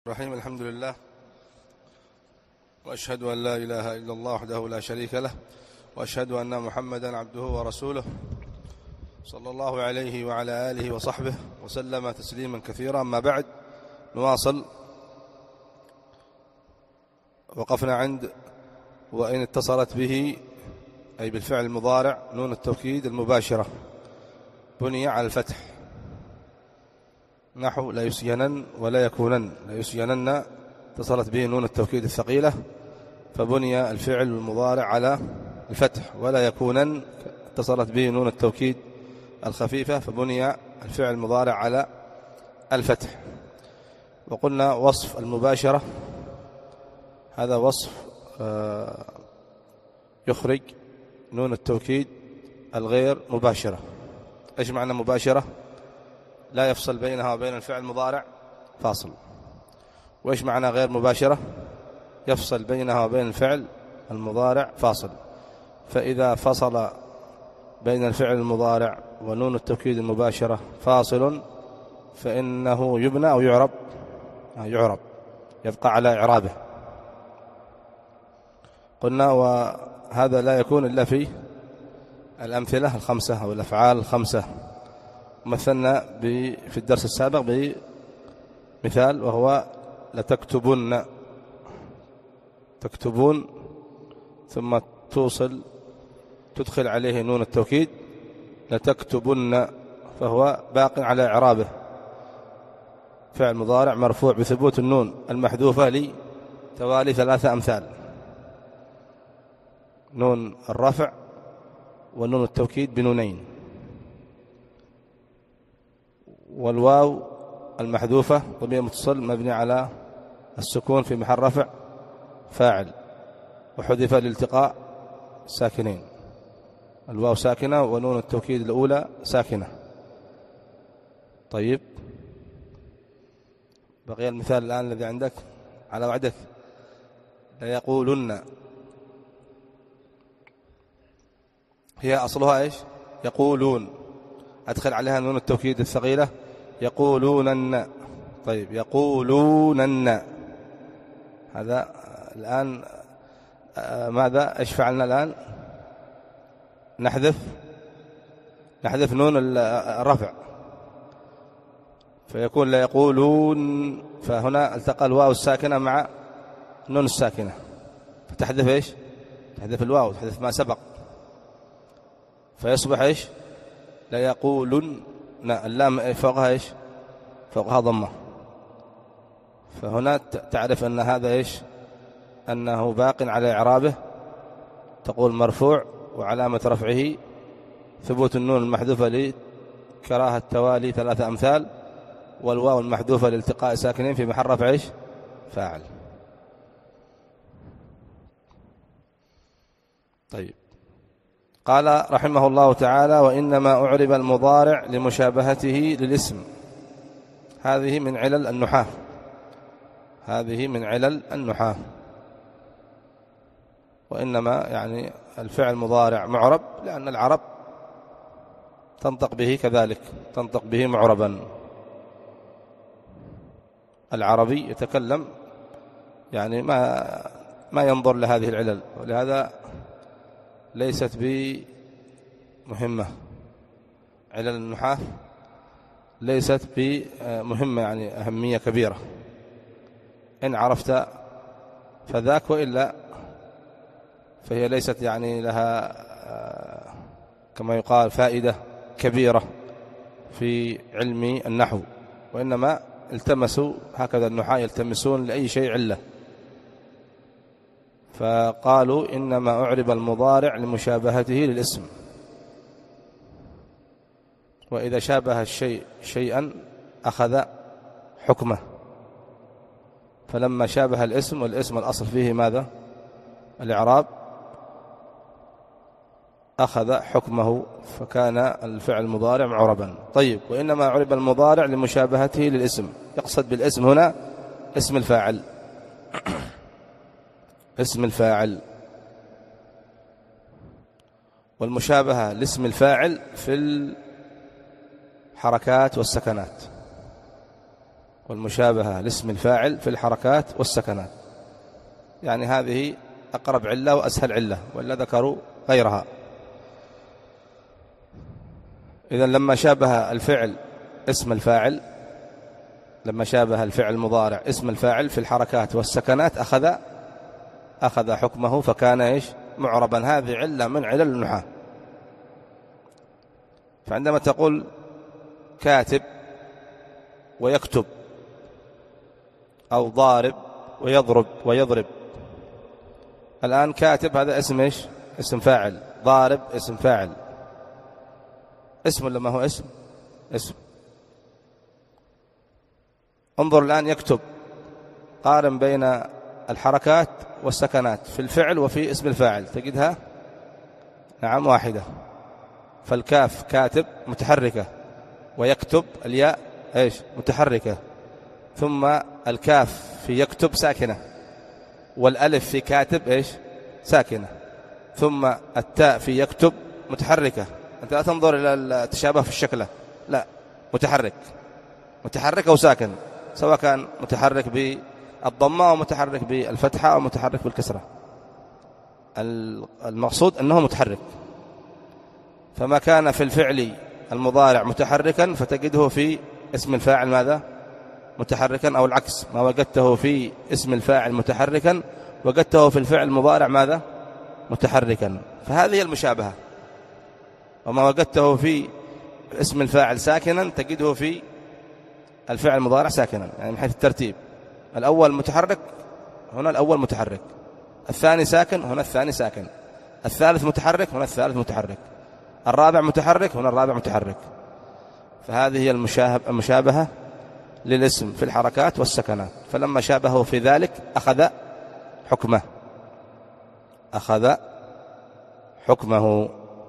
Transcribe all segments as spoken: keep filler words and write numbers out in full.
الرحيم. الحمد لله، وأشهد أن لا إله إلا الله وحده لا شريك له، وأشهد أن محمدا عبده ورسوله صلى الله عليه وعلى آله وصحبه وسلم تسليما كثيرا. أما بعد، نواصل. وقفنا عند وإن اتصلت به، أي بالفعل المضارع، نون التوكيد المباشرة بني على الفتح، نحو لا يسينن ولا يكونن. لا يسينن اتصلت به نون التوكيد الثقيلة فبني الفعل المضارع على الفتح، ولا يكونن اتصلت به نون التوكيد الخفيفة فبني الفعل المضارع على الفتح. وقلنا وصف المباشرة هذا وصف يخرج نون التوكيد الغير مباشرة. إيش معنى مباشرة؟ لا يفصل بينها وبين الفعل المضارع فاصل. وإيش معنى غير مباشرة؟ يفصل بينها وبين الفعل المضارع فاصل. فإذا فصل بين الفعل المضارع ونون التوكيد المباشرة فاصل فإنه يبنى أو يعرب يعرب يبقى على إعرابه. قلنا وهذا لا يكون إلا في الأمثلة الخمسة أو الأفعال الخمسة. مثلنا في الدرس السابق بمثال وهو لتكتبن، تكتبون ثم توصل تدخل عليه نون التوكيد لتكتبن، فهو باق على إعرابه، فعل مضارع مرفوع بثبوت النون المحذوفة لتوالي ثلاثة أمثال: نون الرفع ونون التوكيد بنونين، والواو المحذوفة ضمير متصل مبني على السكون في محل رفع فاعل، وحذف لالتقاء ساكنين، الواو ساكنة ونون التوكيد الأولى ساكنة. طيب، بقي المثال الآن الذي عندك على وعدك: ليقولن، هي أصلها إيش؟ يقولون، أدخل عليها نون التوكيد الثقيلة يقولونن. طيب، يقولونن، هذا الآن ماذا إيش فعلنا الآن؟ نحذف نحذف نون الرفع فيكون لا يقولون، فهنا التقى الواو الساكنة مع نون الساكنة فتحذف إيش؟ تحذف الواو، تحذف ما سبق، فيصبح إيش؟ لا يقولن. اللام فوقها إيش؟ فوقها ضمة، فهنا تعرف أن هذا إيش؟ أنه باق على إعرابه، تقول مرفوع وعلامة رفعه ثبوت النون المحذوفة لكراهة توالي ثلاثة أمثال، والواو المحذوفة لالتقاء ساكنين في محل رفع إيش؟ فاعل. طيب، قال رحمه الله تعالى: وإنما أعرب المضارع لمشابهته للاسم. هذه من علل النحاة، هذه من علل النحاة. وإنما يعني الفعل مضارع معرب لأن العرب تنطق به كذلك، تنطق به معربا. العربي يتكلم يعني ما ما ينظر لهذه العلل، ولهذا ليست بمهمة. علل النحاة ليست بمهمة، يعني أهمية كبيرة، إن عرفت فذاك، وإلا فهي ليست يعني لها كما يقال فائدة كبيرة في علم النحو. وإنما التمسوا هكذا النحاة يلتمسون لأي شيء علة، فقالوا إنما أعرب المضارع لمشابهته للاسم، وإذا شابه الشيء شيئا أخذ حكمه، فلما شابه الاسم، والاسم الأصل فيه ماذا؟ الإعراب، أخذ حكمه فكان الفعل المضارع معربا. طيب، وإنما أعرب المضارع لمشابهته للاسم، يقصد بالاسم هنا اسم الفاعل اسم الفاعل، والمشابهة لاسم الفاعل في الحركات والسكنات. والمشابهة لاسم الفاعل في الحركات والسكنات، يعني هذه أقرب علة وأسهل علة، ولا ذكروا غيرها. إذن لما شابه الفعل اسم الفاعل، لما شابه الفعل المضارع اسم الفاعل في الحركات والسكنات أخذ أخذ حكمه، فكان إيش؟ معربا. هذه علة من علل النحاة. فعندما تقول كاتب ويكتب، أو ضارب ويضرب ويضرب، الآن كاتب هذا اسم إيش؟ اسم فاعل. ضارب اسم فاعل، اسم لما هو اسم اسم. انظر الآن يكتب، قارن بين الحركات والسكنات في الفعل وفي اسم الفاعل، تجدها نعم واحدة. فالكاف كاتب متحركة، ويكتب الياء ايش؟ متحركة. ثم الكاف في يكتب ساكنة، والألف في كاتب ايش؟ ساكنة. ثم التاء في يكتب متحركة. أنت لا تنظر إلى التشابه في الشكل، لا، متحرك، متحرك أو ساكن، سواء كان متحرك بالضمة أو متحرك بالفتحة أو متحرك بالكسرة، المقصود أنه متحرك. فما كان في الفعل المضارع متحركا فتجده في اسم الفاعل ماذا؟ متحركا، أو العكس، ما وجدته في اسم الفاعل متحركا وجدته في الفعل المضارع ماذا؟ متحركا. فهذه المشابهة. وما وجدته في اسم الفاعل ساكنا تجده في الفعل المضارع ساكنا، يعني من حيث الترتيب. الأول متحرك، هنا الأول متحرك. الثاني ساكن، هنا الثاني ساكن. الثالث متحرك، هنا الثالث متحرك. الرابع متحرك، هنا الرابع متحرك. فهذه هي المشابهة للاسم في الحركات والسكنات. فلما شابهه في ذلك أخذ حكمه، أخذ حكمه.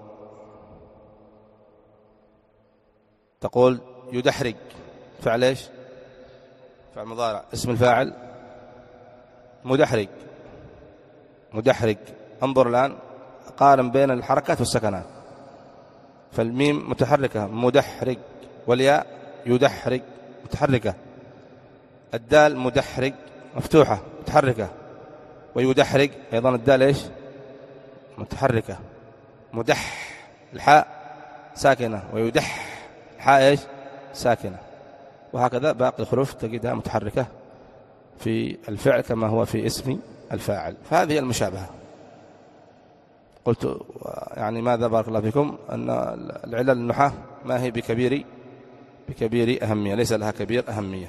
تقول يدحرج، فعل ايش؟ فعل مضارع، اسم الفاعل مدحرج، مدحرج. انظر الآن، قارن بين الحركات والسكنات. فالميم متحركة مدحرج، والياء يدحرج متحركة. الدال مدحرج مفتوحة متحركة، ويدحرج أيضا الدال ايش؟ متحركة. مدح الحاء ساكنة، ويدح الحاء ايش؟ ساكنة. وهكذا باقي الحروف تجدها متحركة في الفعل كما هو في اسم الفاعل. فهذه المشابهة. قلت يعني ماذا بارك الله فيكم؟ أن العلل النحاة ما هي بكبير بكبير أهمية، ليس لها كبير أهمية.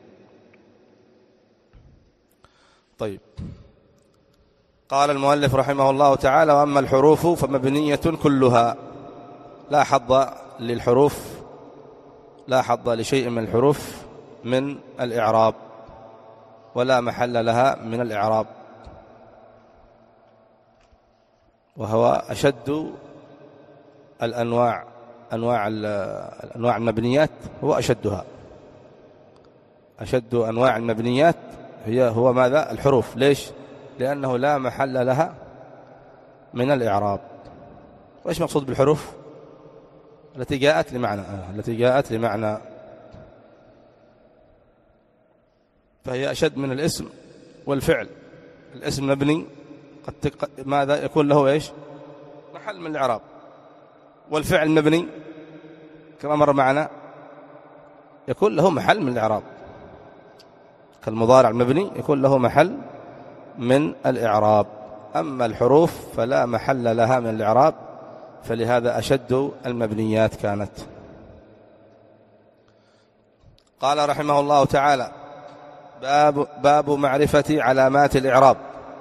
طيب، قال المؤلف رحمه الله تعالى: وأما الحروف فمبنية كلها. لا حظ للحروف، لا حظ لشيء من الحروف من الإعراب، ولا محل لها من الإعراب. وهو أشد الأنواع، أنواع الأنواع المبنيات هو أشدها. أشد أنواع المبنيات هي هو ماذا؟ الحروف. ليش؟ لأنه لا محل لها من الإعراب. وإيش مقصود بالحروف؟ التي جاءت لمعنى آه. التي جاءت لمعنى، فهي أشد من الاسم والفعل. الاسم مبني قد تق... ماذا يكون له إيش؟ محل من الإعراب. والفعل مبني كما مر معنا يكون له محل من الإعراب، كالمضارع المبني يكون له محل من الإعراب. أما الحروف فلا محل لها من الإعراب، فلهذا أشد المبنيات كانت. قال رحمه الله تعالى: باب, باب معرفة علامات الإعراب.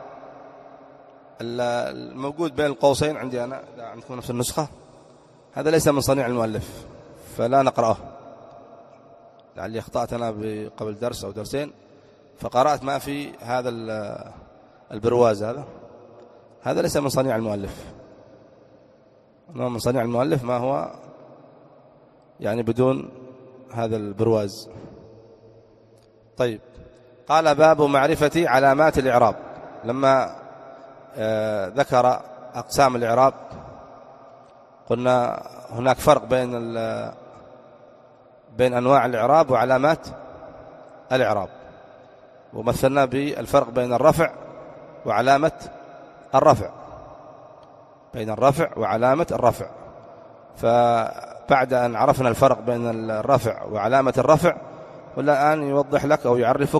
الموجود بين القوسين عندي أنا، عندكم نفس النسخة، هذا ليس من صنيع المؤلف فلا نقرأه، لعلي أخطأت أنا قبل درس أو درسين فقرأت ما في هذا البرواز. هذا هذا ليس من صنيع المؤلف، من صنيع المؤلف ما هو يعني بدون هذا البرواز. طيب، قال: باب معرفة علامات الإعراب. لما آه ذكر أقسام الإعراب قلنا هناك فرق بين بين أنواع الإعراب وعلامات الإعراب، ومثلنا بالفرق بين الرفع وعلامة الرفع، بين الرفع وعلامة الرفع. فبعد أن عرفنا الفرق بين الرفع وعلامة الرفع، والآن يوضح لك أو يعرفك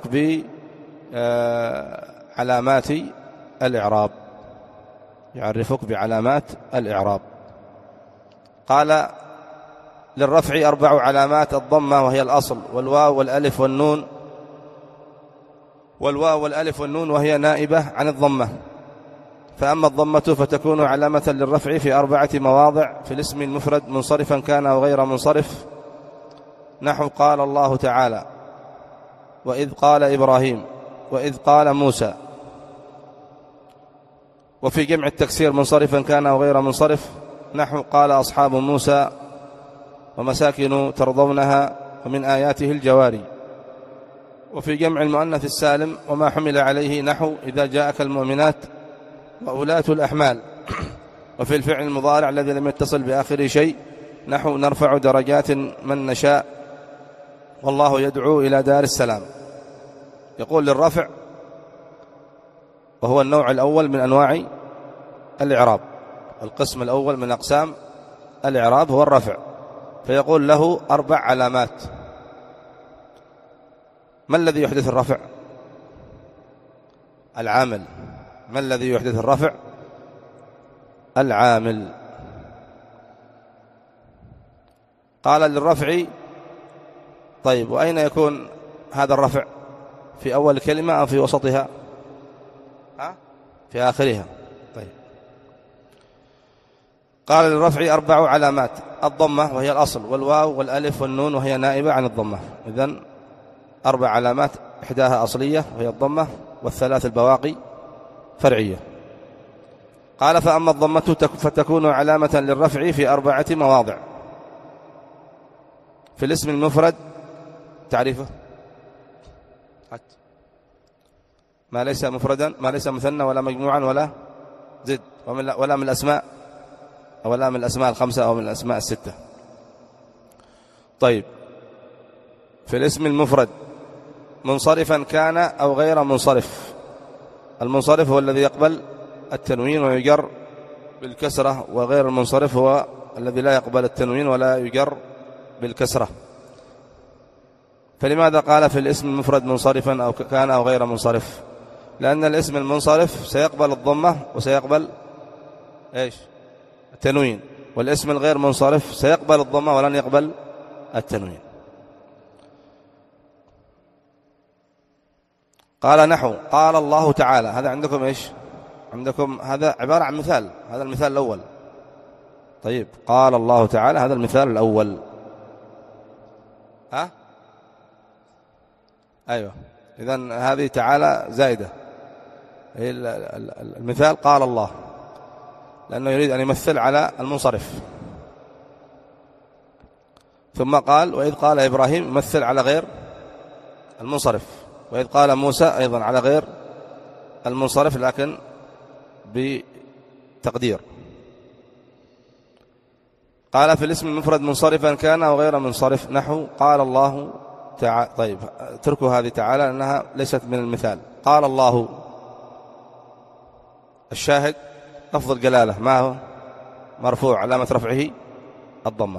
بعلامات الإعراب، يعرفك بعلامات الإعراب. قال: للرفع أربع علامات: الضمة وهي الأصل، والواو والألف والنون، والواو والألف والنون وهي نائبة عن الضمة. فأما الضمة فتكون علامة للرفع في أربعة مواضع في الاسم المفرد منصرفا كان أو غير منصرف، نحو قال الله تعالى، وإذ قال إبراهيم، وإذ قال موسى. وفي جمع التكسير منصرفا كان أو غير منصرف، نحو قال أصحاب موسى ومساكن ترضونها ومن آياته الجواري. وفي جمع المؤنث السالم وما حمل عليه، نحو إذا جاءك المؤمنات وأولاة الأحمال. وفي الفعل المضارع الذي لم يتصل بآخر شيء، نحو نرفع درجات من نشاء والله يدعو إلى دار السلام. يقول: للرفع، وهو النوع الأول من أنواع الإعراب، القسم الأول من أقسام الإعراب هو الرفع. فيقول له أربع علامات. ما الذي يحدث الرفع؟ العامل. ما الذي يحدث الرفع؟ العامل. قال: للرفع. طيب، وأين يكون هذا الرفع؟ في أول الكلمة أو في وسطها؟ ها؟ في آخرها. طيب. قال: للرفع أربع علامات: الضمة وهي الأصل، والواو والألف والنون وهي نائبة عن الضمة. إذن أربع علامات، إحداها أصلية وهي الضمة، والثلاث البواقي فرعية. قال: فأما الضمة فتكون علامة للرفع في أربعة مواضع في الاسم المفرد. تعريفه: ما ليس مفردا، ما ليس مثنى ولا مجموعا ولا زد، ولا من الأسماء، ولا من الأسماء الخمسة أو من الأسماء الستة. طيب، في الاسم المفرد منصرفا كان أو غير منصرف. المنصرف هو الذي يقبل التنوين ويجر بالكسرة، وغير المنصرف هو الذي لا يقبل التنوين ولا يجر بالكسرة. فلماذا قال في الاسم المفرد منصرفا أو كان أو غير منصرف؟ لأن الاسم المنصرف سيقبل الضمة وسيقبل إيش؟ التنوين، والاسم الغير منصرف سيقبل الضمة ولن يقبل التنوين. قال: نحو قال الله تعالى. هذا عندكم إيش؟ عندكم هذا عبارة عن مثال، هذا المثال الأول. طيب، قال الله تعالى، هذا المثال الأول. ها؟ أيوة. إذن هذه تعالى زائدة. المثال قال الله، لأنه يريد أن يمثل على المنصرف. ثم قال: وإذ قال إبراهيم، يمثل على غير المنصرف. وإذ قال موسى أيضا على غير المنصرف، لكن بتقدير. قال: في الاسم المفرد منصرفا كان أو غير منصرف، نحو قال الله تعالى. طيب، تركوا هذه تعالى لأنها ليست من المثال. قال الله، الشاهد لفظ الجلالة، ما هو؟ مرفوع، علامة رفعه الضمة.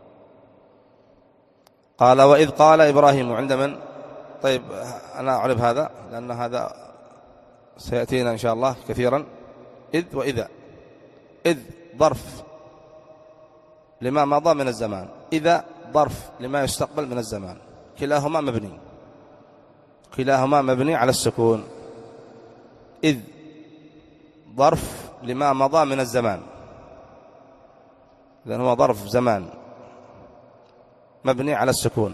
قال: وإذ قال إبراهيم، عند من؟ طيب، أنا أعرف هذا لأن هذا سيأتينا إن شاء الله كثيرا. إذ وإذا. إذ ظرف لما مضى من الزمان، إذا ظرف لما يستقبل من الزمان، كلاهما مبني، كلاهما مبني على السكون. إذ ظرف لما مضى من الزمان، لأنه هو ظرف زمان مبني على السكون.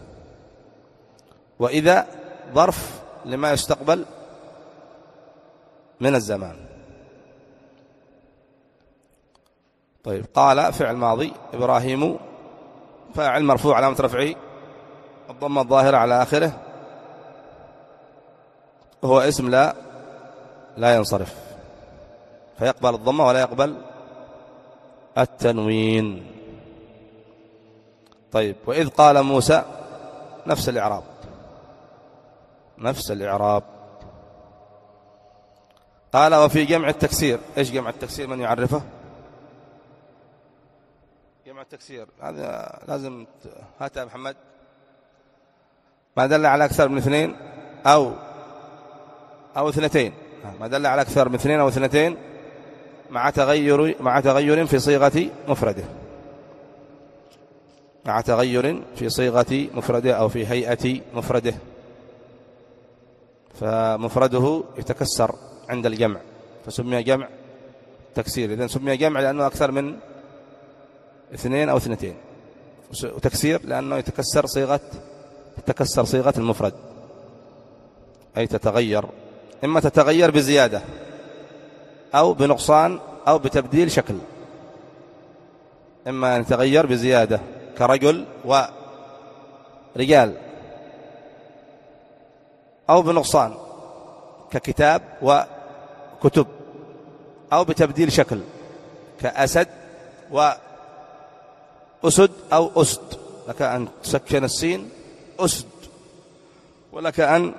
وإذا ظرف لما يستقبل من الزمان. طيب، قال فعل ماضي، إبراهيم فاعل مرفوع علامة رفعه الضمة الظاهرة على آخره، وهو اسم لا لا ينصرف، فيقبل الضمة ولا يقبل التنوين. طيب، وإذ قال موسى، نفس الإعراب، نفس الإعراب. قال وفي جمع التكسير. إيش جمع التكسير؟ من يعرفه؟ جمع التكسير هذا لازم هات يا محمد. ما دل على أكثر من اثنين أو أو اثنتين، ما دل على أكثر من اثنين أو اثنتين مع تغير مع تغير في صيغة مفرده، مع تغير في صيغة مفرده أو في هيئة مفرده، فمفرده يتكسر عند الجمع فسمي جمع تكسير. إذن سمي جمع لأنه أكثر من اثنين أو اثنتين، وتكسير لأنه يتكسر صيغة تتكسر صيغة المفرد، أي تتغير، إما تتغير بزيادة أو بنقصان أو بتبديل شكل. إما أن يتغير بزيادة كرجل ورجال، أو بنقصان ككتاب وكتب، أو بتبديل شكل كأسد وأسد أو أسد، لك أن تسكن السين أسد ولك أن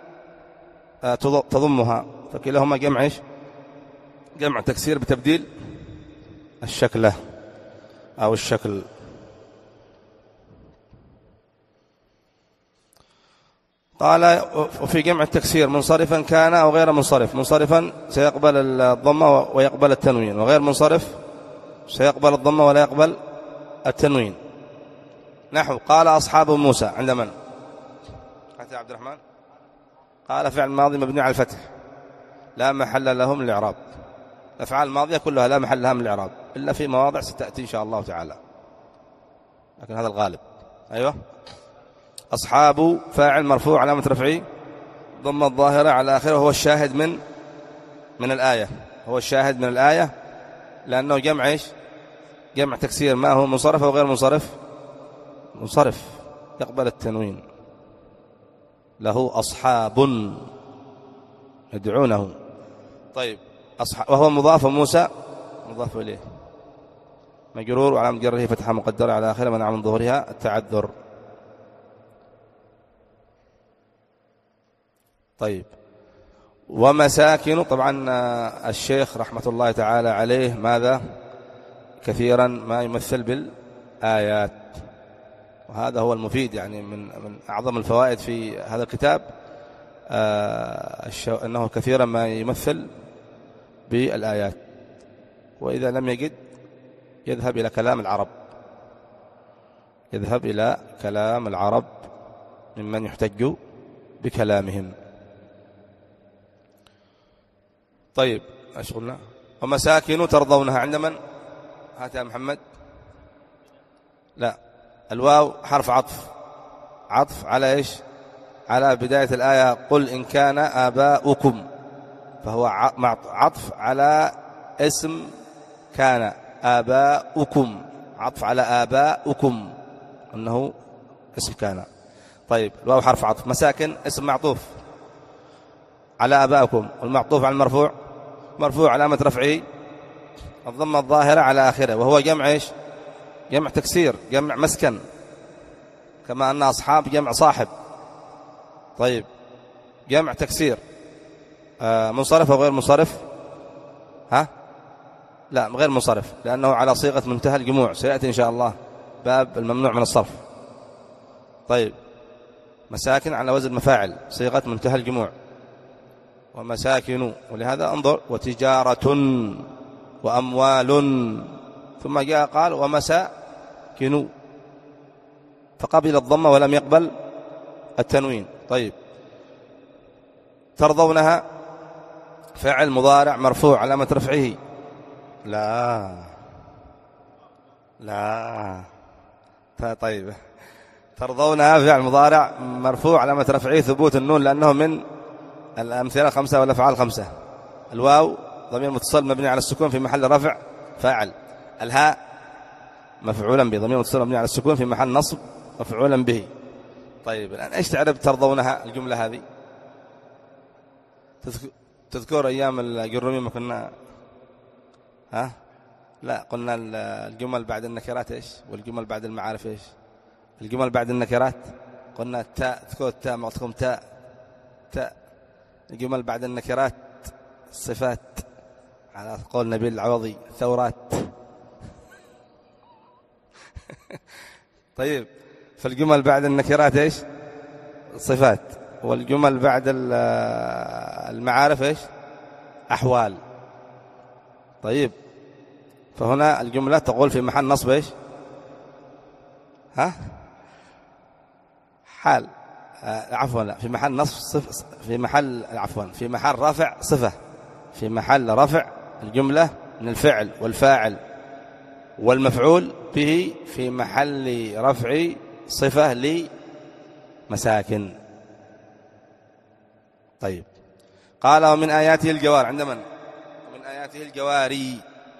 تضمها، فكلاهما جمع إيش؟ جمع تكسير بتبديل الشكلة أو الشكل. قال وفي جمع التكسير منصرفا كان أو غير منصرف. منصرفا سيقبل الضمة ويقبل التنوين، وغير منصرف سيقبل الضمة ولا يقبل التنوين. نحو قال أصحاب موسى عند من؟ حتى عبد الرحمن. قال فعل ماضي مبني على الفتح لا محل له من الإعراب. الأفعال الماضية كلها لا محل لها من الإعراب إلا في مواضع ستأتي إن شاء الله تعالى، لكن هذا الغالب. أيوة. أصحاب فاعل مرفوع علامة رفعه ضمة الظاهرة على آخره، هو الشاهد من من الآية، هو الشاهد من الآية لأنه جمع إيش؟ جمع تكسير. ما هو منصرف أو غير منصرف؟ منصرف يقبل التنوين. له أصحاب يدعونه. طيب أصحاب وهو مضاف، وموسى مضاف إليه مجرور وعلامة جره فتحة مقدرة على آخره منع من ظهورها التعذر. طيب ومساكن. طبعا الشيخ رحمة الله تعالى عليه ماذا كثيرا ما يمثل بالآيات، وهذا هو المفيد، يعني من من أعظم الفوائد في هذا الكتاب آه أنه كثيرا ما يمثل بالآيات، وإذا لم يجد يذهب إلى كلام العرب، يذهب إلى كلام العرب ممن يحتج بكلامهم. طيب ايش قلنا؟ ومساكن ترضونها عند من؟ هات يا محمد. لا، الواو حرف عطف، عطف على ايش؟ على بداية الآية قل إن كان آباؤكم، فهو عطف على اسم كان آباؤكم، عطف على آباؤكم أنه اسم كان. طيب الواو حرف عطف، مساكن اسم معطوف على آباؤكم، والمعطوف على المرفوع مرفوع علامة رفعه الضمة الظاهرة على آخره، وهو جمع إيش؟ جمع تكسير، جمع مسكن، كما أن أصحاب جمع صاحب. طيب جمع تكسير آه منصرف أو غير منصرف؟ ها؟ لا غير منصرف، لأنه على صيغة منتهى الجموع، سيأتي إن شاء الله باب الممنوع من الصرف. طيب مساكن على وزن مفاعل، صيغة منتهى الجموع، ومساكن، ولهذا انظر وتجارة وأموال، ثم جاء قال ومساكن، فقبل الضمة ولم يقبل التنوين. طيب ترضونها فعل مضارع مرفوع علامة رفعه لا لا طيب ترضونها فعل مضارع مرفوع علامة رفعه ثبوت النون لأنه من الأمثلة خمسة والأفعال خمسة. الواو ضمير متصل مبني على السكون في محل رفع فاعل. الهاء مفعولا به ضمير متصل مبني على السكون في محل نصب مفعولا به. طيب الآن إيش تعرف ترضونها الجملة هذه؟ تذكر أيام الجرومية ما كنا ها؟ لا قلنا الجمل بعد النكرات إيش؟ والجمل بعد المعارف إيش؟ الجمل بعد النكرات قلنا التاء، تذكر التاء معطكم تاء تاء. الجمل بعد النكرات صفات على قول نبيل العوضي ثورات. طيب، فالجمل بعد النكرات ايش؟ صفات. والجمل بعد المعارف ايش؟ أحوال. طيب، فهنا الجملة تقول في محل نصب ايش؟ ها؟ حال. آه عفوا لا في محل نصب صف في محل عفوا في محل رفع صفة. في محل رفع الجملة من الفعل والفاعل والمفعول به في محل رفع صفة لمساكن. طيب، قال ومن آياته الجوار. عند من؟ ومن آياته الجواري.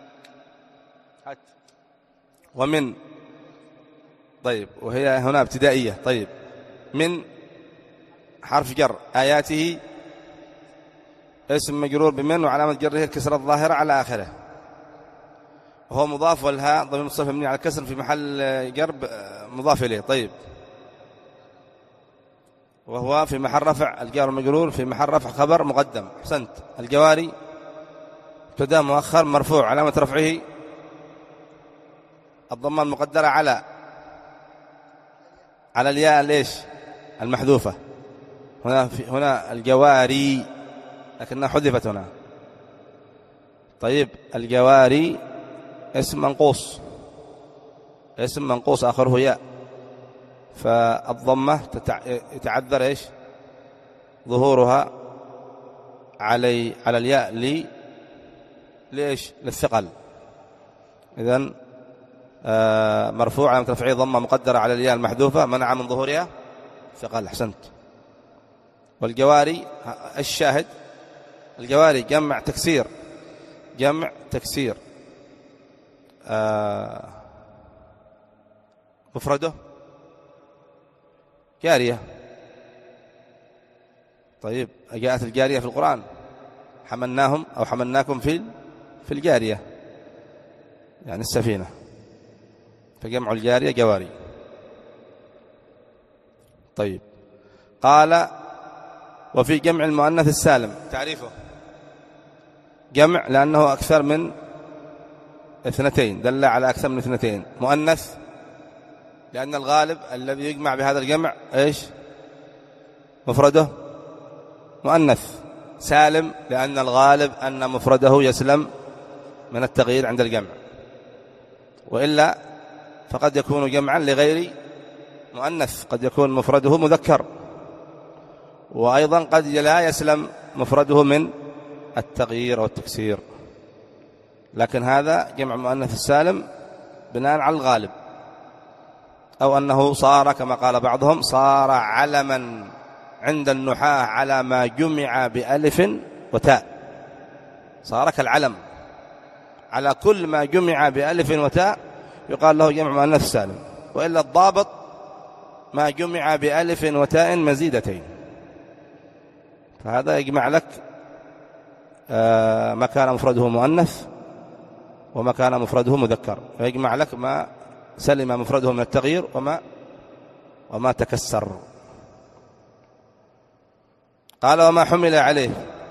ومن. طيب، وهي هنا ابتدائية. طيب، من حرف جر، آياته اسم مجرور بمن وعلامة جره الكسرة الظاهرة على آخره، وهو مضاف، والهاء ضمير متصل مبني على الكسر في محل جر مضاف إليه. طيب، وهو في محل رفع الجار المجرور في محل رفع خبر مقدم. أحسنت. الجواري ابتداء مؤخر مرفوع علامة رفعه الضمة المقدرة على على الياء ليش المحذوفة. هنا في هنا الجواري لكنها حذفت هنا. طيب، الجواري اسم منقوص، اسم منقوص آخره ياء، فالضمة يتعذر ايش ظهورها علي على الياء لي ليش للثقل. إذن آه مرفوع علامة رفعه ضمة مقدرة على الياء المحذوفة منع من ظهورها ثقل. أحسنت. والجواري الشاهد الجواري جمع تكسير، جمع تكسير آه مفرده جارية. طيب، جاءت الجارية في القرآن، حملناهم أو حملناكم في في الجارية يعني السفينة، فجمع الجارية جواري. طيب، قال وفي جمع المؤنث السالم تعريفه جمع لأنه أكثر من اثنتين، دل على أكثر من اثنتين. مؤنث لأن الغالب الذي يجمع بهذا الجمع إيش مفرده مؤنث. سالم لأن الغالب أن مفرده يسلم من التغيير عند الجمع، وإلا فقد يكون جمعا لغير مؤنث، قد يكون مفرده مذكر، وأيضا قد لا يسلم مفرده من التغيير والتكسير. لكن هذا جمع مؤنث السالم بناء على الغالب، أو أنه صار كما قال بعضهم صار علما عند النحاة على ما جمع بألف وتاء، صار كالعلم على كل ما جمع بألف وتاء يقال له جمع مؤنث سالم. وإلا الضابط ما جمع بألف وتاء مزيدتين، فهذا يجمع لك ما كان مفرده مؤنث وما كان مفرده مذكر، ويجمع لك ما سلم مفرده من التغيير وما وما تكسر. قال وما حمل عليه،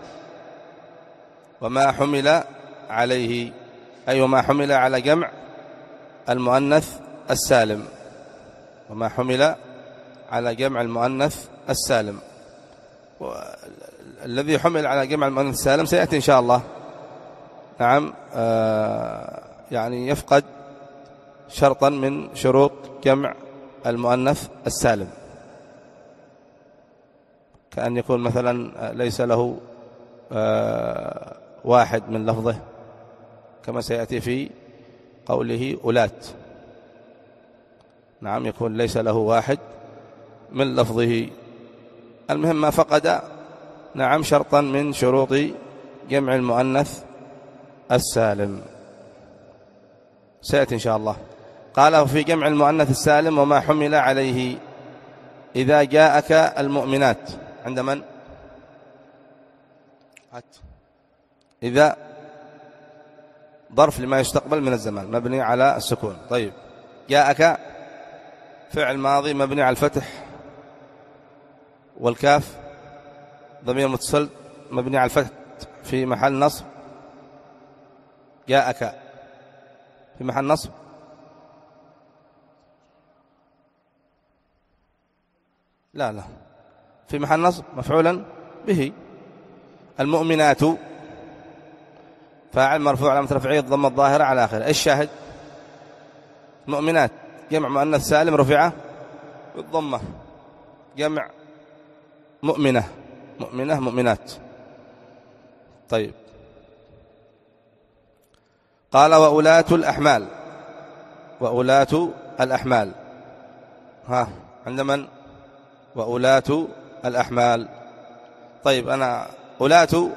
وما حمل عليه أي وما حمل على جمع المؤنث السالم، وما حمل على جمع المؤنث السالم. الذي حمل على جمع المؤنث السالم سيأتي إن شاء الله. نعم، آه يعني يفقد شرطا من شروط جمع المؤنث السالم، كأن يكون مثلا ليس له آه واحد من لفظه، كما سيأتي في قوله أولات. نعم، يكون ليس له واحد من لفظه. المهم ما فقد نعم شرطا من شروط جمع المؤنث السالم، سيأتي إن شاء الله. قال في جمع المؤنث السالم وما حمل عليه إذا جاءك المؤمنات. عند من؟ إذا ظرف لما يستقبل من الزمان مبني على السكون. طيب، جاءك فعل ماضي مبني على الفتح والكاف ضمير متصل مبني على الفتح في محل نصب. جاءك في محل نصب. لا لا في محل نصب مفعولا به. المؤمنات فاعل مرفوع علامة رفعه الضمة الظاهرة على آخره. الشاهد مؤمنات جمع مؤنث سالم رفعه بالضمة. جمع مؤمنة مؤمنة مؤمنات. طيب قال وأولاة الأحمال. وأولاة الأحمال ها عند من؟ وأولاة الأحمال. طيب أنا أولاة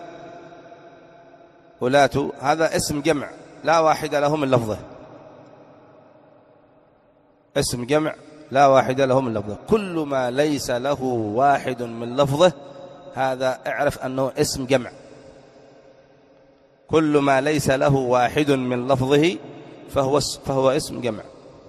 أولاة هذا اسم جمع لا واحد له من لفظه. اسم جمع لا واحد له من لفظه. كل ما ليس له واحد من لفظه هذا اعرف أنه اسم جمع. كل ما ليس له واحد من لفظه فهو فهو اسم جمع.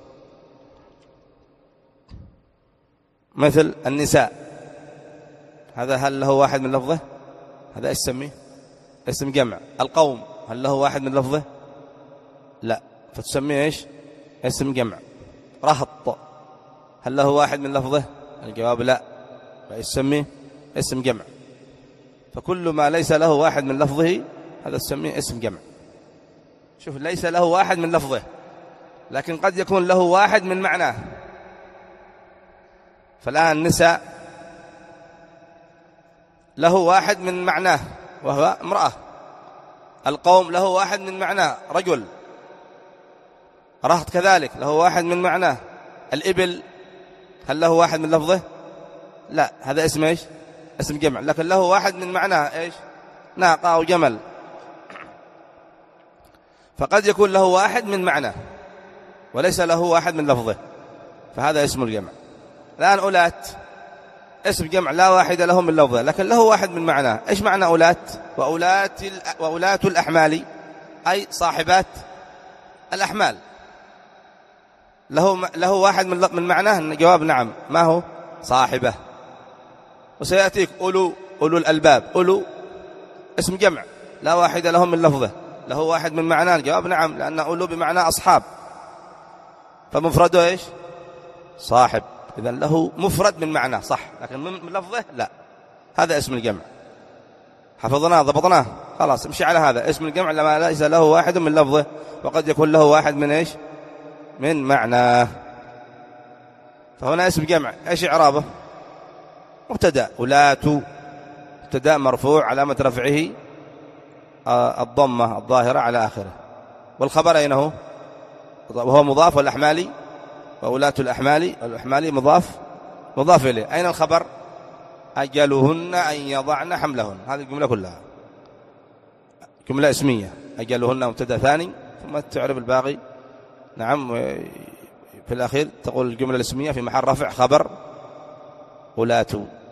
مثل النساء هذا هل له واحد من لفظه؟ هذا ايش تسميه؟ اسم جمع. القوم هل له واحد من لفظه؟ لا، فتسميه ايش؟ اسم جمع. رهط هل له واحد من لفظه؟ الجواب لا، فايش تسميه؟ اسم جمع. فكل ما ليس له واحد من لفظه هذا تسميه اسم جمع. شوف ليس له واحد من لفظه لكن قد يكون له واحد من معناه. فالآن النساء له واحد من معناه وهو امرأة. القوم له واحد من معناه رجل. رهط كذلك له واحد من معناه. الإبل هل له واحد من لفظه؟ لا، هذا اسم ايش؟ اسم جمع. لكن له واحد من معناه ايش؟ ناقة أو جمل. فقد يكون له واحد من معناه وليس له واحد من لفظه، فهذا اسم الجمع. الآن أولات اسم جمع لا واحد له من لفظه لكن له واحد من معناه. ايش معنى أولات؟ وأولات وأولاة الأحمال أي صاحبات الأحمال. له له واحد من من معناه. الجواب نعم. ما هو؟ صاحبة. وسيأتيك أولو أولو الألباب. أولو اسم جمع لا واحد لهم من لفظه، له واحد من معناه. الجواب نعم، لأن أولو بمعنى أصحاب، فمفرده إيش؟ صاحب. إذن له مفرد من معناه صح، لكن من لفظه لا. هذا اسم الجمع. حفظناه ضبطناه خلاص، امشي على هذا. اسم الجمع لما ليس له واحد من لفظه وقد يكون له واحد من إيش؟ من معناه. فهنا اسم جمع ايش اعرابه؟ مبتدا. أولاة مبتدا مرفوع علامة رفعه الضمة الظاهرة على آخره. والخبر أين هو؟ وهو مضاف. والأحمالي وأولاة الأحمال الأحمالي مضاف مضاف إليه. أين الخبر؟ أجلهن أن يضعن حملهن. هذه الجملة كلها جملة اسمية. أجلهن مبتدا ثاني ثم تعرف الباقي. نعم، في الأخير تقول الجملة الاسمية في محل رفع خبر أولاة.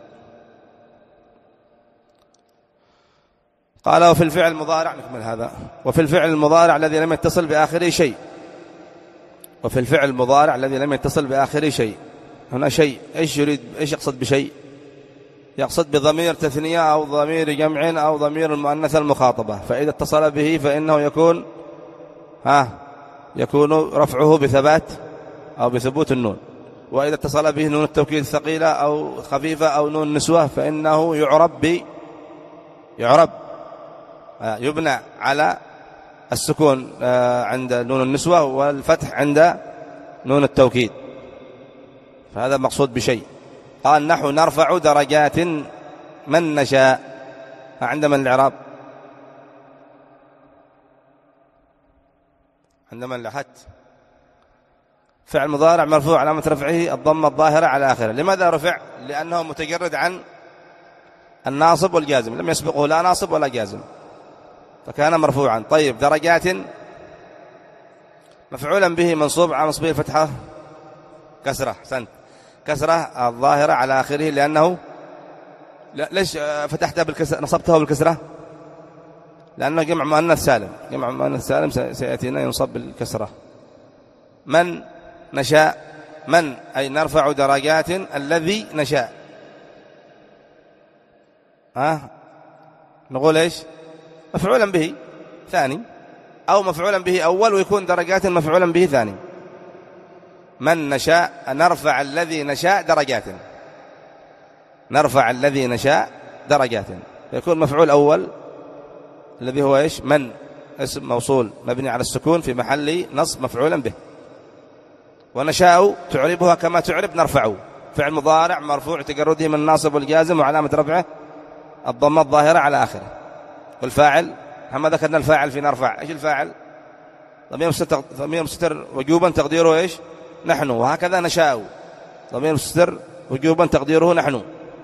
قال وفي الفعل المضارع، نكمل هذا. وفي الفعل المضارع الذي لم يتصل بآخره شيء. وفي الفعل المضارع الذي لم يتصل بآخره شيء. هنا شيء ايش يريد؟ ايش يقصد بشيء؟ يقصد بضمير تثنية أو ضمير جمع أو ضمير المؤنث المخاطبة. فإذا اتصل به فإنه يكون ها يكون رفعه بثبات أو بثبوت النون. وإذا اتصل به نون التوكيد ثقيلة أو خفيفة أو نون النسوة فإنه يعرب ب يعرب يبنى على السكون عند نون النسوة والفتح عند نون التوكيد. فهذا مقصود بشيء. قال نحو نرفع درجات من نشاء. عند من الإعراب؟ عند من لحت؟ فعل مضارع مرفوع علامة رفعه الضمة الظاهرة على آخره. لماذا رفع؟ لأنه متجرد عن الناصب والجازم، لم يسبقه لا ناصب ولا جازم فكان مرفوعا. طيب درجات مفعولا به منصوب على نصبه الفتحة كسرة. سنت كسرة الظاهرة على آخره. لأنه لا ليش فتحتها بالكسرة نصبتها بالكسرة؟ لأنه جمع مؤنث سالم. جمع مؤنث سالم سيأتينا ينصب بالكسرة. من نشاء. من أي نرفع درجات الذي نشاء. ها نقول إيش؟ مفعولا به ثاني، أو مفعولا به أول ويكون درجات مفعولا به ثاني. من نشاء نرفع الذي نشاء درجات، نرفع الذي نشاء درجات، يكون مفعول أول الذي هو إيش؟ من، اسم موصول مبني على السكون في محل نصب مفعولا به. ونشاء تعربها كما تعرب نرفع، فعل مضارع مرفوع تجرده من الناصب والجازم وعلامة رفعه الضمة الظاهرة على آخره. والفاعل هم ذكرنا الفاعل في نرفع، إيش الفاعل؟ ضمير مستتر, ضمير مستتر وجوبا تقديره إيش؟ نحن. وهكذا نشاء ضمير مستتر وجوبا تقديره نحن.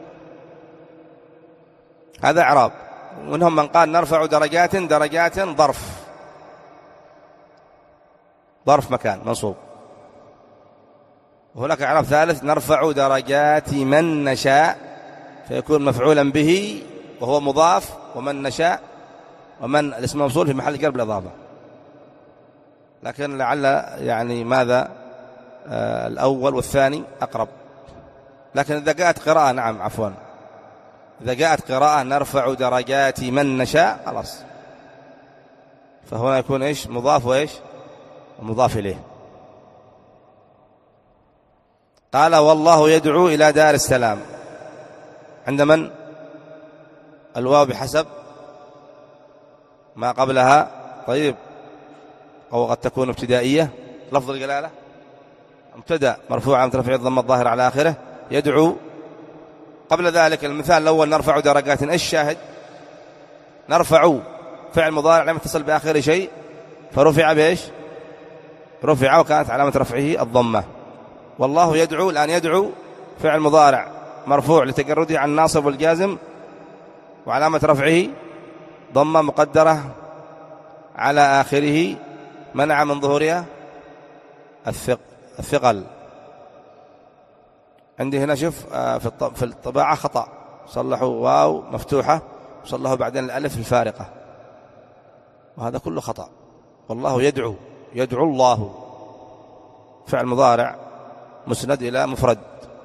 هذا إعراب. ومنهم من قال نرفع درجات، درجات ظرف، ظرف مكان منصوب. وهناك إعراب ثالث نرفع درجات من نشاء، فيكون مفعولا به وهو مضاف، ومن نشاء ومن الاسم موصول في محل جر بالإضافة. لكن لعل يعني ماذا آه الأول والثاني أقرب. لكن إذا جاءت قراءة نعم عفوا إذا جاءت قراءة نرفع درجات من نشاء خلاص، فهنا يكون إيش؟ مضاف وإيش؟ مضاف إليه. قال والله يدعو إلى دار السلام، عند من؟ الواو بحسب ما قبلها. طيب، أو قد تكون ابتدائية. لفظ الجلالة مبتدأ مرفوع علامة رفعه الضمة الظاهرة على آخره. يدعو قبل ذلك المثال الأول نرفع درجات، إيش الشاهد؟ نرفع فعل مضارع لم يتصل بآخر شيء فرفع بإيش؟ رفع وكانت علامة رفعه الضمة. والله يدعو الآن يدعو فعل مضارع مرفوع لتجرده عن الناصب والجازم وعلامة رفعه ضمة مقدرة على آخره منع من ظهورها الثقل. عندي هنا شوف في الطباعة خطأ، صلحوا واو مفتوحة وصلحوا بعدين الألف الفارقة، وهذا كله خطأ. والله يدعو، يدعو الله فعل مضارع مسند إلى مفرد.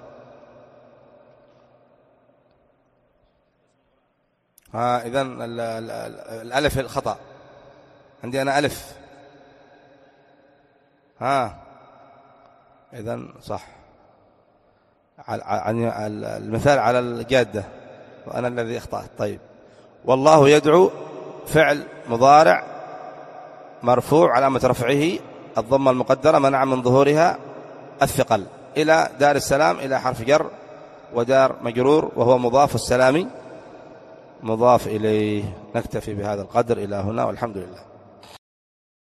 ها إذن الألف الخطأ عندي أنا ألف، ها إذن صح. المثال على الجادة وأنا الذي أخطأت. طيب، والله يدعو فعل مضارع مرفوع علامة رفعه الضمة المقدرة منع من ظهورها الثقل، إلى دار السلام إلى حرف جر ودار مجرور وهو مضاف، السلام مضاف إليه. نكتفي بهذا القدر إلى هنا والحمد لله.